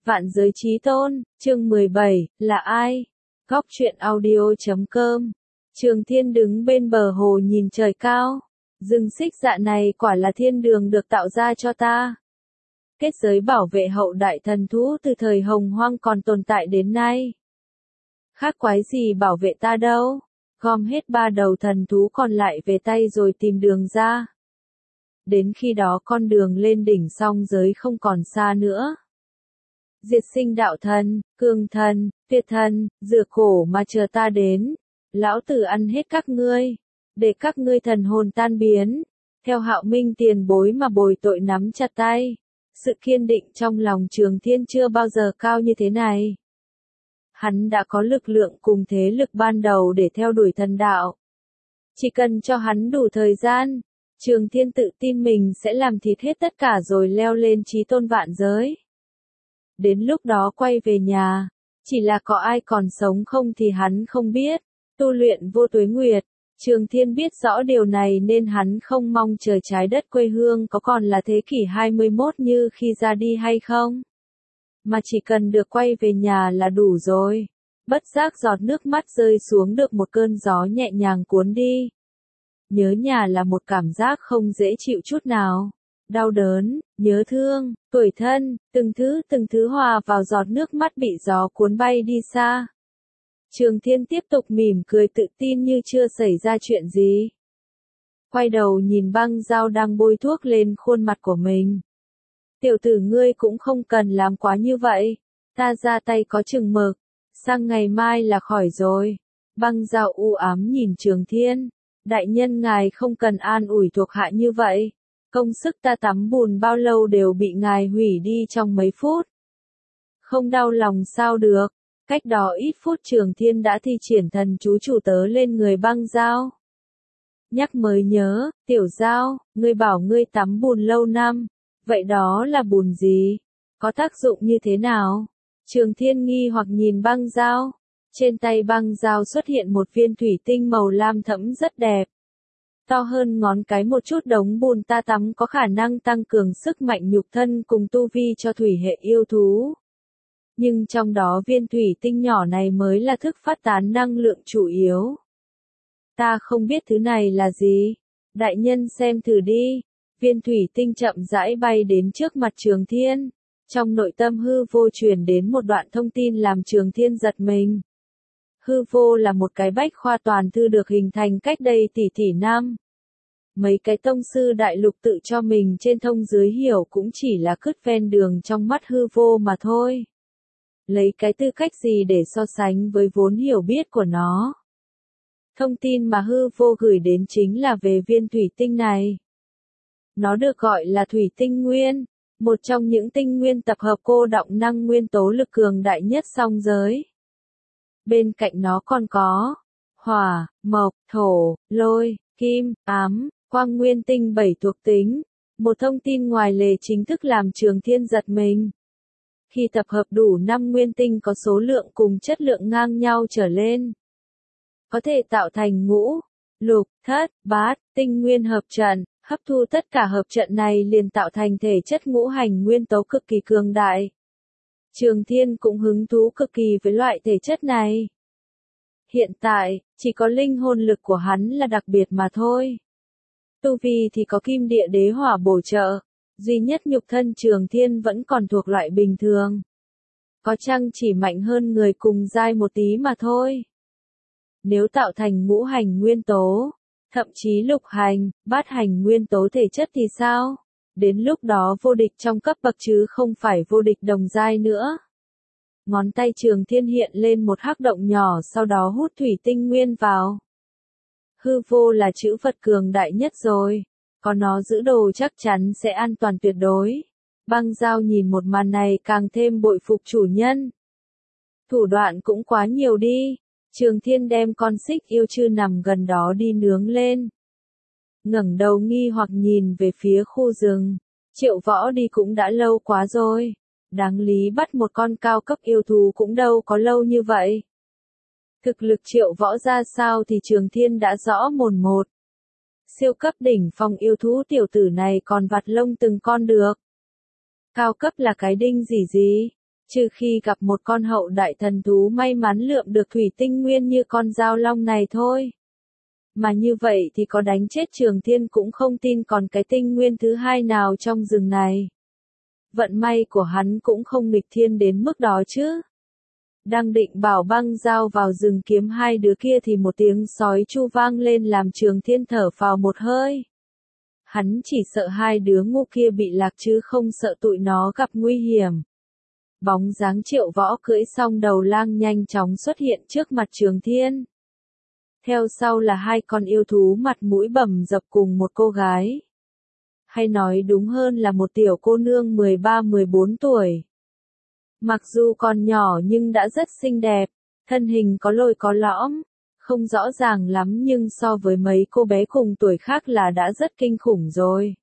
Vạn giới chí tôn, chương 17, là ai? Góc truyện audio.com. Trường Thiên đứng bên bờ hồ nhìn trời cao. Rừng xích dạ này quả là thiên đường được tạo ra cho ta. Kết giới bảo vệ hậu đại thần thú từ thời hồng hoang còn tồn tại đến nay. Khác quái gì bảo vệ ta đâu. Gom hết 3 đầu thần thú còn lại về tay rồi tìm đường ra. Đến khi đó con đường lên đỉnh song giới không còn xa nữa. Diệt sinh đạo thần, cương thần, tuyệt thần, rửa khổ mà chờ ta đến. Lão tử ăn hết các ngươi, để các ngươi thần hồn tan biến. Theo Hạo Minh tiền bối mà bồi tội nắm chặt tay. Sự kiên định trong lòng Trường Thiên chưa bao giờ cao như thế này. Hắn đã có lực lượng cùng thế lực ban đầu để theo đuổi thần đạo. Chỉ cần cho hắn đủ thời gian, Trường Thiên tự tin mình sẽ làm thịt hết tất cả rồi leo lên chí tôn vạn giới. Đến lúc đó quay về nhà, chỉ là có ai còn sống không thì hắn không biết. Tu luyện vô tuế nguyệt, Trường Thiên biết rõ điều này nên hắn không mong chờ trái đất quê hương có còn là thế kỷ 21 như khi ra đi hay không. Mà chỉ cần được quay về nhà là đủ rồi. Bất giác giọt nước mắt rơi xuống được một cơn gió nhẹ nhàng cuốn đi. Nhớ nhà là một cảm giác không dễ chịu chút nào. Đau đớn, nhớ thương, tủi thân, từng thứ hòa vào giọt nước mắt bị gió cuốn bay đi xa. Trường Thiên tiếp tục mỉm cười tự tin như chưa xảy ra chuyện gì. Quay đầu nhìn Băng Dao đang bôi thuốc lên khuôn mặt của mình. Tiểu tử ngươi cũng không cần làm quá như vậy. Ta ra tay có chừng mực. Sang ngày mai là khỏi rồi. Băng Dao u ám nhìn Trường Thiên. Đại nhân ngài không cần an ủi thuộc hạ như vậy. Công sức ta tắm bùn bao lâu đều bị ngài hủy đi trong mấy phút. Không đau lòng sao được. Cách đó ít phút Trường Thiên đã thi triển thần chú chủ tớ lên người Băng Dao. Nhắc mới nhớ, Tiểu Dao, ngươi bảo ngươi tắm bùn lâu năm. Vậy đó là bùn gì? Có tác dụng như thế nào? Trường Thiên nghi hoặc nhìn Băng Dao. Trên tay Băng Dao xuất hiện một viên thủy tinh màu lam thẫm rất đẹp. To hơn ngón cái một chút. Đống bùn ta tắm có khả năng tăng cường sức mạnh nhục thân cùng tu vi cho thủy hệ yêu thú. Nhưng trong đó viên thủy tinh nhỏ này mới là thức phát tán năng lượng chủ yếu. Ta không biết thứ này là gì. Đại nhân xem thử đi. Viên thủy tinh chậm rãi bay đến trước mặt Trường Thiên. Trong nội tâm hư vô truyền đến một đoạn thông tin làm Trường Thiên giật mình. Hư vô là một cái bách khoa toàn thư được hình thành cách đây tỷ năm. Mấy cái tông sư đại lục tự cho mình trên thông dưới hiểu cũng chỉ là cứt ven đường trong mắt hư vô mà thôi. Lấy cái tư cách gì để so sánh với vốn hiểu biết của nó. Thông tin mà hư vô gửi đến chính là về viên thủy tinh này. Nó được gọi là thủy tinh nguyên, một trong những tinh nguyên tập hợp cô đọng năng nguyên tố lực cường đại nhất song giới. Bên cạnh nó còn có hỏa, mộc, thổ, lôi, kim, ám, quang nguyên tinh 7 thuộc tính. Một thông tin ngoài lề chính thức làm Trường Thiên giật mình. Khi tập hợp đủ 5 nguyên tinh có số lượng cùng chất lượng ngang nhau trở lên, có thể tạo thành ngũ, lục, thất, bát, tinh nguyên hợp trận. Hấp thu tất cả hợp trận này liền tạo thành thể chất ngũ hành nguyên tố cực kỳ cường đại. Trường Thiên cũng hứng thú cực kỳ với loại thể chất này. Hiện tại, chỉ có linh hồn lực của hắn là đặc biệt mà thôi. Tu vi thì có kim địa đế hỏa bổ trợ. Duy nhất nhục thân Trường Thiên vẫn còn thuộc loại bình thường. Có chăng chỉ mạnh hơn người cùng giai một tí mà thôi. Nếu tạo thành ngũ hành nguyên tố, thậm chí lục hành, bát hành nguyên tố thể chất thì sao? Đến lúc đó vô địch trong cấp bậc chứ không phải vô địch đồng giai nữa. Ngón tay Trường Thiên hiện lên một hắc động nhỏ sau đó hút thủy tinh nguyên vào. Hư vô là chữ vật cường đại nhất rồi. Có nó giữ đồ chắc chắn sẽ an toàn tuyệt đối. Băng Dao nhìn một màn này càng thêm bội phục chủ nhân. Thủ đoạn cũng quá nhiều đi. Trường Thiên đem con xích yêu chư nằm gần đó đi nướng lên. Ngẩng đầu nghi hoặc nhìn về phía khu rừng. Triệu Võ đi cũng đã lâu quá rồi. Đáng lý bắt một con cao cấp yêu thú cũng đâu có lâu như vậy. Thực lực Triệu Võ ra sao thì Trường Thiên đã rõ mồn một. Siêu cấp đỉnh phong yêu thú tiểu tử này còn vặt lông từng con được. Cao cấp là cái đinh gì gì. Trừ khi gặp một con hậu đại thần thú may mắn lượm được thủy tinh nguyên như con dao long này thôi. Mà như vậy thì có đánh chết Trường Thiên cũng không tin còn cái tinh nguyên thứ hai nào trong rừng này. Vận may của hắn cũng không nghịch thiên đến mức đó chứ. Đang định bảo băng dao vào rừng kiếm hai đứa kia thì một tiếng sói chu vang lên làm Trường Thiên thở phào một hơi. Hắn chỉ sợ hai đứa ngu kia bị lạc chứ không sợ tụi nó gặp nguy hiểm. Bóng dáng Triệu Võ cưỡi song đầu lang nhanh chóng xuất hiện trước mặt Trường Thiên. Theo sau là hai con yêu thú mặt mũi bầm dập cùng một cô gái. Hay nói đúng hơn là một tiểu cô nương 13-14 tuổi. Mặc dù còn nhỏ nhưng đã rất xinh đẹp, thân hình có lồi có lõm, không rõ ràng lắm nhưng so với mấy cô bé cùng tuổi khác là đã rất kinh khủng rồi.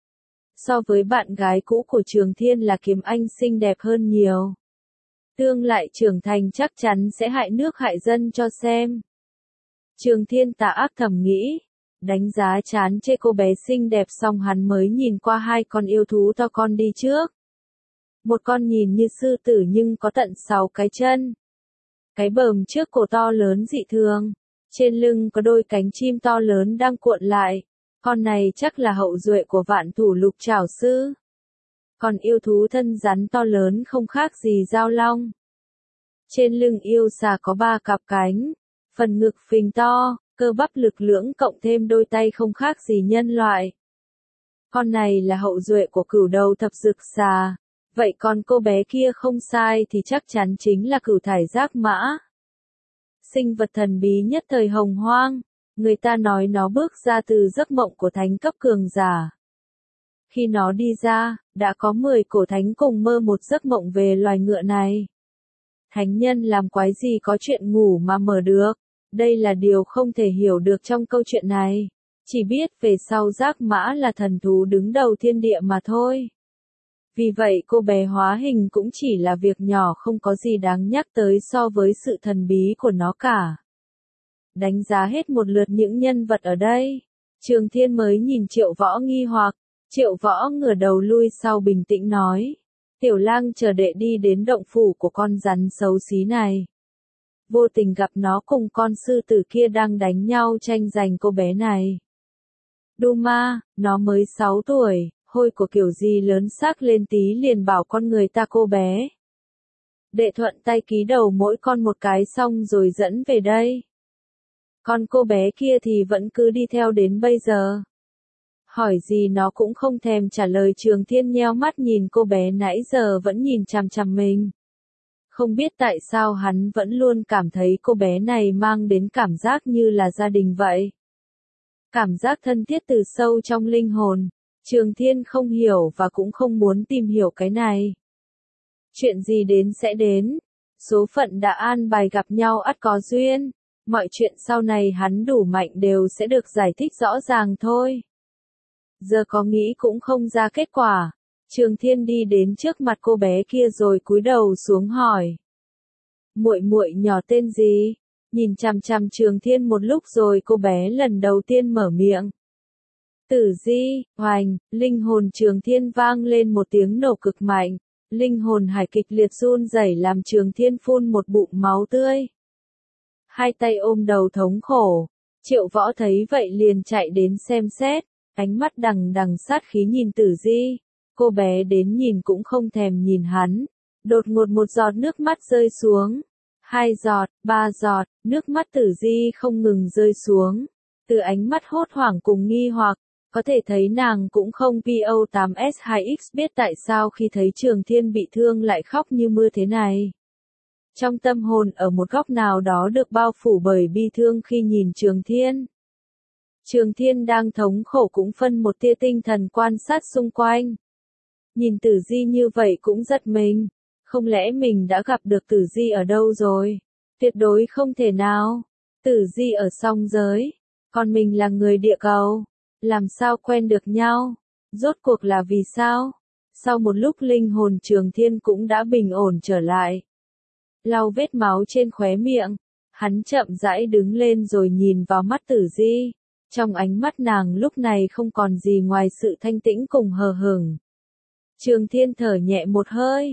So với bạn gái cũ của Trường Thiên là Kiếm Anh xinh đẹp hơn nhiều. Tương lại trưởng thành chắc chắn sẽ hại nước hại dân cho xem. Trường Thiên tà ác thầm nghĩ, đánh giá chán chê cô bé xinh đẹp xong hắn mới nhìn qua hai con yêu thú to con đi trước. Một con nhìn như sư tử nhưng có tận 6 cái chân. Cái bờm trước cổ to lớn dị thường, trên lưng có đôi cánh chim to lớn đang cuộn lại. Con này chắc là hậu duệ của Vạn Thủ Lục Trảo Sư. Còn yêu thú thân rắn to lớn không khác gì dao long. Trên lưng yêu xà có 3 cặp cánh, phần ngực phình to, cơ bắp lực lưỡng cộng thêm đôi tay không khác gì nhân loại. Con này là hậu duệ của Cửu Đầu Thập Dực Xà. Vậy còn cô bé kia không sai thì chắc chắn chính là Cửu Thải Giác Mã. Sinh vật thần bí nhất thời Hồng Hoang, người ta nói nó bước ra từ giấc mộng của thánh cấp cường giả. Khi nó đi ra, đã có 10 cổ thánh cùng mơ một giấc mộng về loài ngựa này. Thánh nhân làm quái gì có chuyện ngủ mà mở được, đây là điều không thể hiểu được trong câu chuyện này. Chỉ biết về sau Giác Mã là thần thú đứng đầu thiên địa mà thôi. Vì vậy cô bé hóa hình cũng chỉ là việc nhỏ không có gì đáng nhắc tới so với sự thần bí của nó cả. Đánh giá hết một lượt những nhân vật ở đây, Trường Thiên mới nhìn Triệu Võ nghi hoặc. Triệu Võ ngửa đầu lui sau bình tĩnh nói. Tiểu lang chờ đệ đi đến động phủ của con rắn xấu xí này. Vô tình gặp nó cùng con sư tử kia đang đánh nhau tranh giành cô bé này. Đu ma, nó mới 6 tuổi, hôi của kiểu gì lớn xác lên tí liền bảo con người ta cô bé. Đệ thuận tay ký đầu mỗi con một cái xong rồi dẫn về đây. Còn cô bé kia thì vẫn cứ đi theo đến bây giờ. Hỏi gì nó cũng không thèm trả lời. Trường Thiên nheo mắt nhìn cô bé nãy giờ vẫn nhìn chằm chằm mình. Không biết tại sao hắn vẫn luôn cảm thấy cô bé này mang đến cảm giác như là gia đình vậy. Cảm giác thân thiết từ sâu trong linh hồn. Trường Thiên không hiểu và cũng không muốn tìm hiểu cái này. Chuyện gì đến sẽ đến. Số phận đã an bài gặp nhau ắt có duyên. Mọi chuyện sau này hắn đủ mạnh đều sẽ được giải thích rõ ràng thôi. Giờ có nghĩ cũng không ra kết quả. Trường Thiên đi đến trước mặt cô bé kia rồi cúi đầu xuống hỏi. Muội muội nhỏ tên gì? Nhìn chằm chằm Trường Thiên một lúc rồi cô bé lần đầu tiên mở miệng. Tử Di, hoành, linh hồn Trường Thiên vang lên một tiếng nổ cực mạnh. Linh hồn hải kịch liệt run rẩy làm Trường Thiên phun một bụng máu tươi. Hai tay ôm đầu thống khổ. Triệu Võ thấy vậy liền chạy đến xem xét. Ánh mắt đằng đằng sát khí nhìn Tử Di. Cô bé đến nhìn cũng không thèm nhìn hắn. Đột ngột một giọt nước mắt rơi xuống. 2 giọt, 3 giọt, nước mắt Tử Di không ngừng rơi xuống. Từ ánh mắt hốt hoảng cùng nghi hoặc, có thể thấy nàng cũng không PO8S2X biết tại sao khi thấy Trường Thiên bị thương lại khóc như mưa thế này. Trong tâm hồn ở một góc nào đó được bao phủ bởi bi thương khi nhìn Trường Thiên. Trường Thiên đang thống khổ cũng phân một tia tinh thần quan sát xung quanh. Nhìn Tử Di như vậy cũng giật mình. Không lẽ mình đã gặp được Tử Di ở đâu rồi? Tuyệt đối không thể nào. Tử Di ở song giới. Còn mình là người địa cầu. Làm sao quen được nhau? Rốt cuộc là vì sao? Sau một lúc linh hồn Trường Thiên cũng đã bình ổn trở lại. Lau vết máu trên khóe miệng. Hắn chậm rãi đứng lên rồi nhìn vào mắt Tử Di. Trong ánh mắt nàng lúc này không còn gì ngoài sự thanh tĩnh cùng hờ hững. Trường Thiên thở nhẹ một hơi.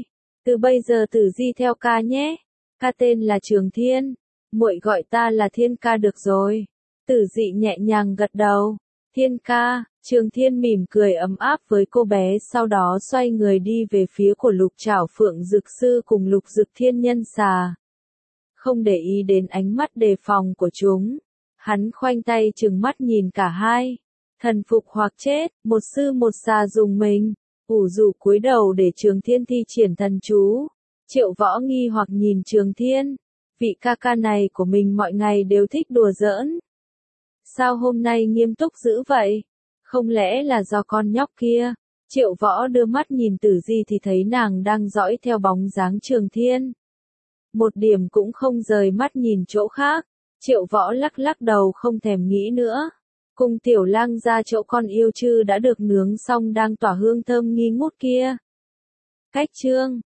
Từ bây giờ Tử Di theo ca nhé. Ca tên là Trường Thiên. Muội gọi ta là Thiên ca được rồi. Tử Dị nhẹ nhàng gật đầu. Thiên ca, Trường Thiên mỉm cười ấm áp với cô bé, sau đó xoay người đi về phía của Lục Trảo Phượng Dực Sư cùng Lục Dực Thiên Nhân Xà. Không để ý đến ánh mắt đề phòng của chúng, hắn khoanh tay trừng mắt nhìn cả hai. Thần phục hoặc chết, một sư một xà dùng mình. Ủ rủ cúi đầu để Trường Thiên thi triển thần chú. Triệu Võ nghi hoặc nhìn Trường Thiên. Vị ca ca này của mình mọi ngày đều thích đùa giỡn. Sao hôm nay nghiêm túc dữ vậy? Không lẽ là do con nhóc kia? Triệu Võ đưa mắt nhìn Tử Di thì thấy nàng đang dõi theo bóng dáng Trường Thiên. Một điểm cũng không rời mắt nhìn chỗ khác. Triệu Võ lắc lắc đầu không thèm nghĩ nữa. Cùng Tiểu Lang ra chỗ con yêu trư đã được nướng xong đang tỏa hương thơm nghi ngút kia. Cách chương